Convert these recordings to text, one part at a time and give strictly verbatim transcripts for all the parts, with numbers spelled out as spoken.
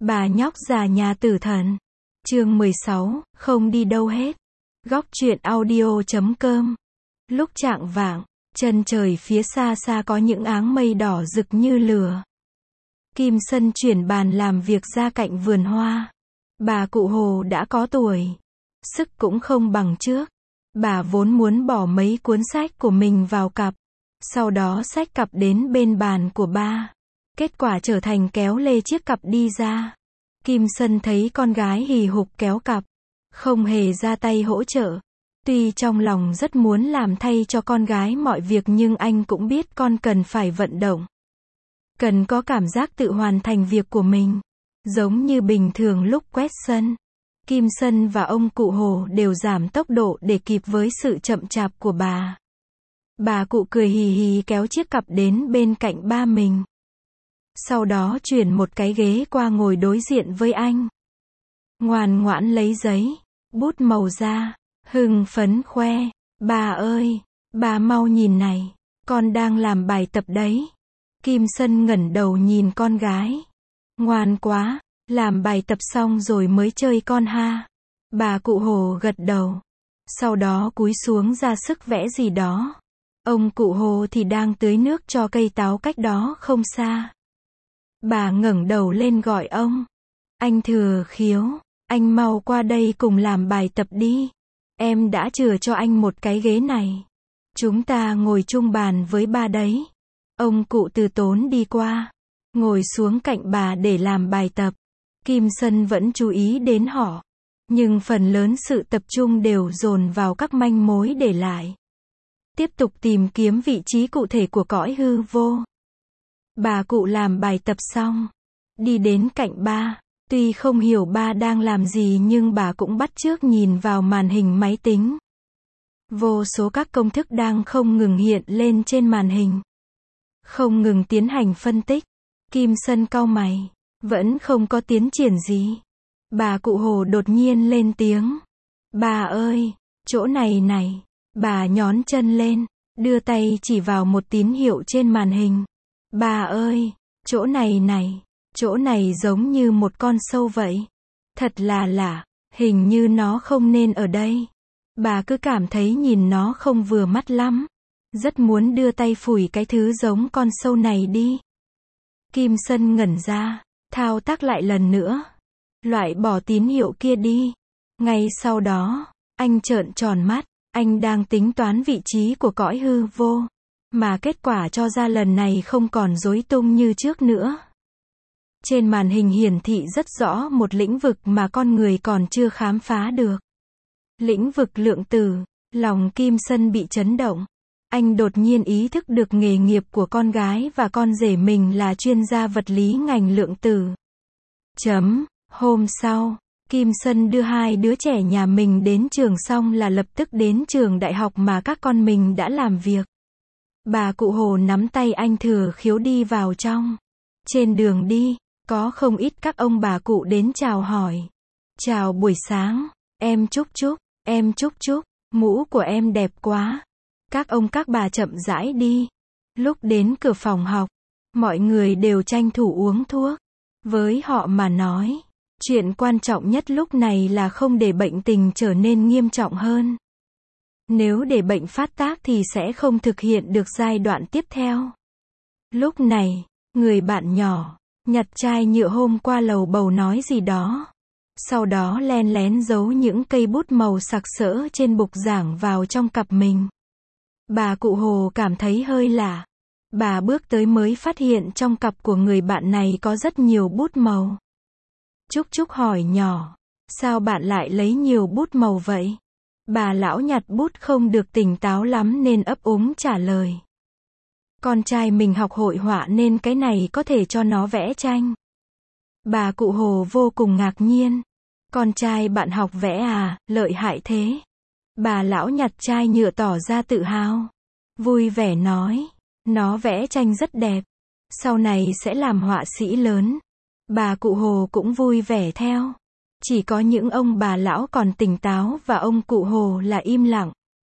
Bà nhóc già nhà tử thần. Chương mười sáu, không đi đâu hết. Góc truyện audio chấm com. Lúc chạng vạng, chân trời phía xa xa có những áng mây đỏ rực như lửa. Kim Sân chuyển bàn làm việc ra cạnh vườn hoa. Bà cụ Hồ đã có tuổi. Sức cũng không bằng trước. Bà vốn muốn bỏ mấy cuốn sách của mình vào cặp. Sau đó xách cặp đến bên bàn của ba. Kết quả trở thành kéo lê chiếc cặp đi ra. Kim Sân thấy con gái hì hục kéo cặp. Không hề ra tay hỗ trợ. Tuy trong lòng rất muốn làm thay cho con gái mọi việc nhưng anh cũng biết con cần phải vận động. Cần có cảm giác tự hoàn thành việc của mình. Giống như bình thường lúc quét sân. Kim Sân và ông cụ Hồ đều giảm tốc độ để kịp với sự chậm chạp của bà. Bà cụ cười hì hì kéo chiếc cặp đến bên cạnh ba mình. Sau đó chuyển một cái ghế qua ngồi đối diện với anh. Ngoan ngoãn lấy giấy, bút màu ra, hưng phấn khoe. Bà ơi, bà mau nhìn này, con đang làm bài tập đấy. Kim Sân ngẩng đầu nhìn con gái. Ngoan quá, làm bài tập xong rồi mới chơi con ha. Bà cụ Hồ gật đầu. Sau đó cúi xuống ra sức vẽ gì đó. Ông cụ Hồ thì đang tưới nước cho cây táo cách đó không xa. Bà ngẩng đầu lên gọi ông. Anh Thừa Khiếu, anh mau qua đây cùng làm bài tập đi. Em đã chừa cho anh một cái ghế này. Chúng ta ngồi chung bàn với ba đấy. Ông cụ từ tốn đi qua, ngồi xuống cạnh bà để làm bài tập. Kim Sân vẫn chú ý đến họ. Nhưng phần lớn sự tập trung đều dồn vào các manh mối để lại. Tiếp tục tìm kiếm vị trí cụ thể của cõi hư vô. Bà cụ làm bài tập xong. Đi đến cạnh ba. Tuy không hiểu ba đang làm gì nhưng bà cũng bắt chước nhìn vào màn hình máy tính. Vô số các công thức đang không ngừng hiện lên trên màn hình. Không ngừng tiến hành phân tích. Kim Sân cau mày. Vẫn không có tiến triển gì. Bà cụ Hồ đột nhiên lên tiếng. Bà ơi, chỗ này này. Bà nhón chân lên, đưa tay chỉ vào một tín hiệu trên màn hình. Bà ơi, chỗ này này, chỗ này giống như một con sâu vậy. Thật là lạ, hình như nó không nên ở đây. Bà cứ cảm thấy nhìn nó không vừa mắt lắm. Rất muốn đưa tay phủi cái thứ giống con sâu này đi. Kim Sân ngẩn ra, thao tác lại lần nữa. Loại bỏ tín hiệu kia đi. Ngay sau đó, anh trợn tròn mắt. Anh đang tính toán vị trí của cõi hư vô. Mà kết quả cho ra lần này không còn rối tung như trước nữa. Trên màn hình hiển thị rất rõ một lĩnh vực mà con người còn chưa khám phá được. Lĩnh vực lượng tử. Lòng Kim Sân bị chấn động. Anh đột nhiên ý thức được nghề nghiệp của con gái và con rể mình là chuyên gia vật lý ngành lượng tử. Chấm. Hôm sau, Kim Sân đưa hai đứa trẻ nhà mình đến trường xong là lập tức đến trường đại học mà các con mình đã làm việc. Bà cụ Hồ nắm tay anh Thừa Khiếu đi vào trong. Trên đường đi, có không ít các ông bà cụ đến chào hỏi. Chào buổi sáng, em Trúc Trúc, em Trúc Trúc, mũ của em đẹp quá. Các ông các bà chậm rãi đi. Lúc đến cửa phòng học, mọi người đều tranh thủ uống thuốc. Với họ mà nói, chuyện quan trọng nhất lúc này là không để bệnh tình trở nên nghiêm trọng hơn. Nếu để bệnh phát tác thì sẽ không thực hiện được giai đoạn tiếp theo. Lúc này, người bạn nhỏ, nhặt chai nhựa hôm qua lầu bầu nói gì đó. Sau đó len lén giấu những cây bút màu sặc sỡ trên bục giảng vào trong cặp mình. Bà cụ Hồ cảm thấy hơi lạ. Bà bước tới mới phát hiện trong cặp của người bạn này có rất nhiều bút màu. Trúc Trúc hỏi nhỏ, sao bạn lại lấy nhiều bút màu vậy? Bà lão nhặt bút không được tỉnh táo lắm nên ấp úng trả lời. Con trai mình học hội họa nên cái này có thể cho nó vẽ tranh. Bà cụ Hồ vô cùng ngạc nhiên. Con trai bạn học vẽ à, lợi hại thế. Bà lão nhặt chai nhựa tỏ ra tự hào. Vui vẻ nói, nó vẽ tranh rất đẹp. Sau này sẽ làm họa sĩ lớn. Bà cụ Hồ cũng vui vẻ theo. Chỉ có những ông bà lão còn tỉnh táo và ông cụ Hồ là im lặng.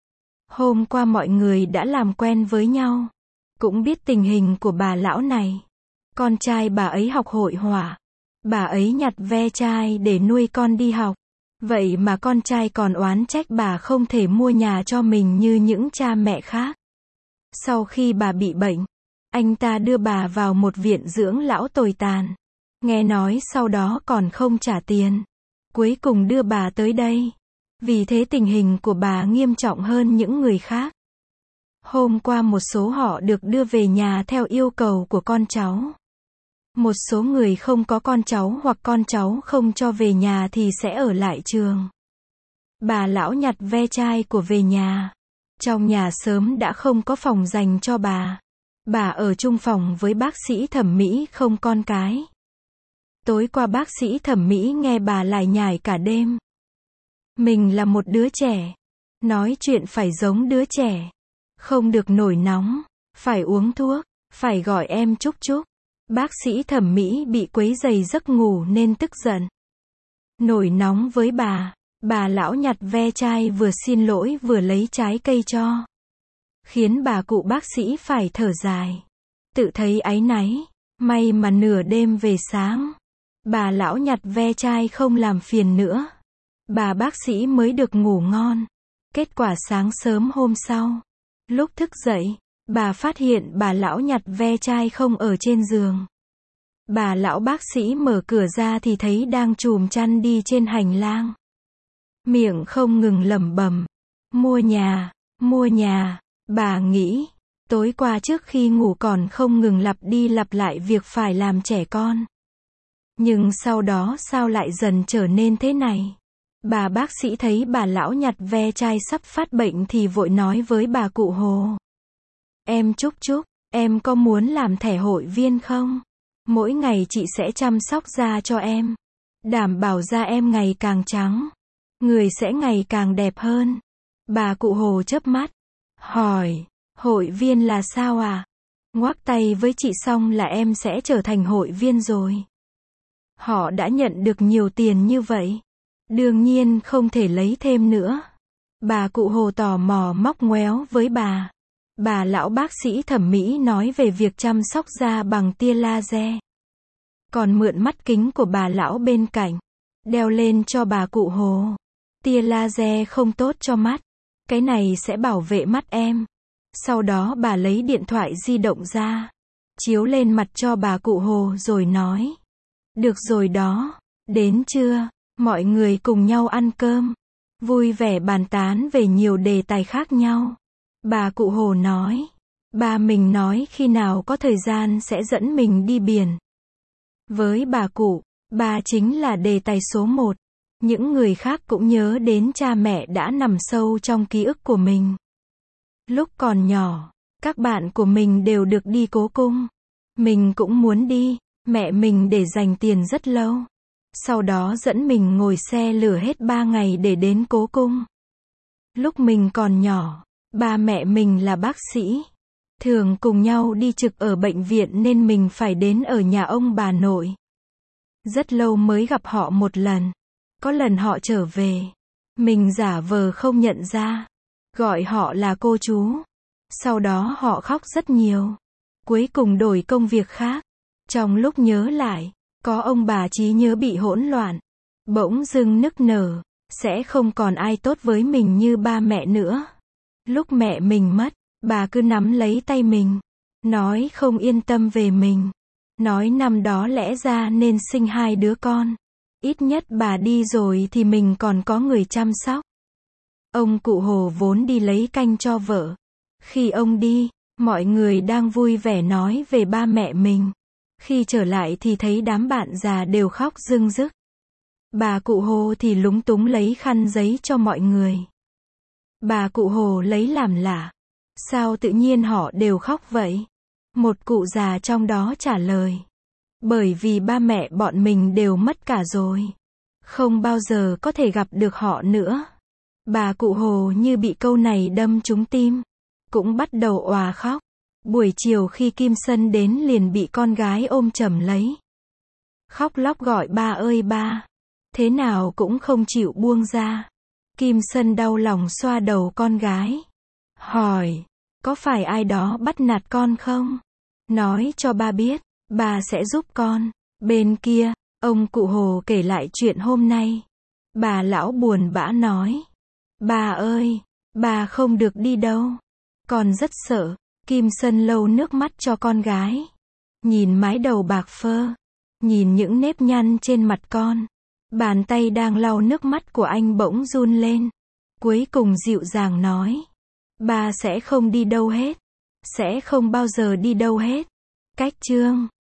Hôm qua mọi người đã làm quen với nhau. Cũng biết tình hình của bà lão này. Con trai bà ấy học hội họa. Bà ấy nhặt ve chai để nuôi con đi học. Vậy mà con trai còn oán trách bà không thể mua nhà cho mình như những cha mẹ khác. Sau khi bà bị bệnh, anh ta đưa bà vào một viện dưỡng lão tồi tàn. Nghe nói sau đó còn không trả tiền. Cuối cùng đưa bà tới đây. Vì thế tình hình của bà nghiêm trọng hơn những người khác. Hôm qua một số họ được đưa về nhà theo yêu cầu của con cháu. Một số người không có con cháu hoặc con cháu không cho về nhà thì sẽ ở lại trường. Bà lão nhặt ve chai của về nhà. Trong nhà sớm đã không có phòng dành cho bà. Bà ở chung phòng với bác sĩ thẩm mỹ không con cái. Tối qua bác sĩ thẩm mỹ nghe bà lải nhải cả đêm. Mình là một đứa trẻ. Nói chuyện phải giống đứa trẻ. Không được nổi nóng. Phải uống thuốc. Phải gọi em Trúc Trúc. Bác sĩ thẩm mỹ bị quấy rầy giấc ngủ nên tức giận. Nổi nóng với bà. Bà lão nhặt ve chai vừa xin lỗi vừa lấy trái cây cho. Khiến bà cụ bác sĩ phải thở dài. Tự thấy áy náy. May mà nửa đêm về sáng. Bà lão nhặt ve chai không làm phiền nữa. Bà bác sĩ mới được ngủ ngon. Kết quả sáng sớm hôm sau. Lúc thức dậy, bà phát hiện bà lão nhặt ve chai không ở trên giường. Bà lão bác sĩ mở cửa ra thì thấy đang chùm chăn đi trên hành lang. Miệng không ngừng lẩm bẩm. Mua nhà, mua nhà. Bà nghĩ, tối qua trước khi ngủ còn không ngừng lặp đi lặp lại việc phải làm trẻ con. Nhưng sau đó sao lại dần trở nên thế này? Bà bác sĩ thấy bà lão nhặt ve chai sắp phát bệnh thì vội nói với bà cụ Hồ. Em Trúc Trúc, em có muốn làm thẻ hội viên không? Mỗi ngày chị sẽ chăm sóc da cho em. Đảm bảo da em ngày càng trắng. Người sẽ ngày càng đẹp hơn. Bà cụ Hồ chớp mắt. Hỏi, hội viên là sao à? Ngoắc tay với chị xong là em sẽ trở thành hội viên rồi. Họ đã nhận được nhiều tiền như vậy. Đương nhiên không thể lấy thêm nữa. Bà cụ Hồ tò mò móc ngoéo với bà. Bà lão bác sĩ thẩm mỹ nói về việc chăm sóc da bằng tia laser. Còn mượn mắt kính của bà lão bên cạnh. Đeo lên cho bà cụ Hồ. Tia laser không tốt cho mắt. Cái này sẽ bảo vệ mắt em. Sau đó bà lấy điện thoại di động ra. Chiếu lên mặt cho bà cụ Hồ rồi nói. Được rồi đó. Đến trưa, mọi người cùng nhau ăn cơm. Vui vẻ bàn tán về nhiều đề tài khác nhau. Bà cụ Hồ nói. Ba mình nói khi nào có thời gian sẽ dẫn mình đi biển. Với bà cụ, ba chính là đề tài số một. Những người khác cũng nhớ đến cha mẹ đã nằm sâu trong ký ức của mình. Lúc còn nhỏ, các bạn của mình đều được đi cố cung. Mình cũng muốn đi, mẹ mình để dành tiền rất lâu. Sau đó dẫn mình ngồi xe lửa hết ba ngày để đến cố cung. Lúc mình còn nhỏ, ba mẹ mình là bác sĩ. Thường cùng nhau đi trực ở bệnh viện nên mình phải đến ở nhà ông bà nội. Rất lâu mới gặp họ một lần. Có lần họ trở về. Mình giả vờ không nhận ra. Gọi họ là cô chú. Sau đó họ khóc rất nhiều. Cuối cùng đổi công việc khác. Trong lúc nhớ lại, có ông bà trí nhớ bị hỗn loạn. Bỗng dưng nức nở. Sẽ không còn ai tốt với mình như ba mẹ nữa. Lúc mẹ mình mất, bà cứ nắm lấy tay mình. Nói không yên tâm về mình. Nói năm đó lẽ ra nên sinh hai đứa con. Ít nhất bà đi rồi thì mình còn có người chăm sóc. Ông cụ Hồ vốn đi lấy canh cho vợ. Khi ông đi, mọi người đang vui vẻ nói về ba mẹ mình. Khi trở lại thì thấy đám bạn già đều khóc rưng rức. Bà cụ Hồ thì lúng túng lấy khăn giấy cho mọi người. Bà cụ Hồ lấy làm lạ. Sao tự nhiên họ đều khóc vậy? Một cụ già trong đó trả lời. Bởi vì ba mẹ bọn mình đều mất cả rồi. Không bao giờ có thể gặp được họ nữa. Bà cụ Hồ như bị câu này đâm trúng tim. Cũng bắt đầu òa khóc. Buổi chiều khi Kim Sân đến liền bị con gái ôm chầm lấy. Khóc lóc gọi ba ơi ba. Thế nào cũng không chịu buông ra. Kim Sân đau lòng xoa đầu con gái. Hỏi, có phải ai đó bắt nạt con không? Nói cho ba biết, ba sẽ giúp con. Bên kia, Ông cụ Hồ kể lại chuyện hôm nay. Bà lão buồn bã nói. Bà ơi, bà không được đi đâu. Con rất sợ. Kim Sân lau nước mắt cho con gái. Nhìn mái đầu bạc phơ. Nhìn những nếp nhăn trên mặt con. Bàn tay đang lau nước mắt của anh bỗng run lên. Cuối cùng dịu dàng nói. Bà sẽ không đi đâu hết. Sẽ không bao giờ đi đâu hết. Cách chương